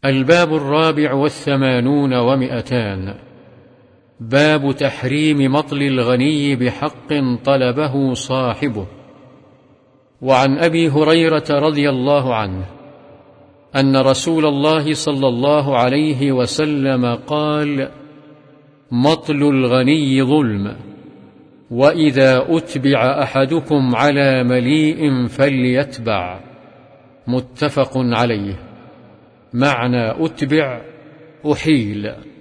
الباب 84 باب تحريم مطل الغني بحق طلبه صاحبه. وعن أبي هريرة رضي الله عنه أن رسول الله صلى الله عليه وسلم قال: مطل الغني ظلم، وإذا أتبع أحدكم على مليء فليتبع. متفق عليه. معنى أتبع: أحيل.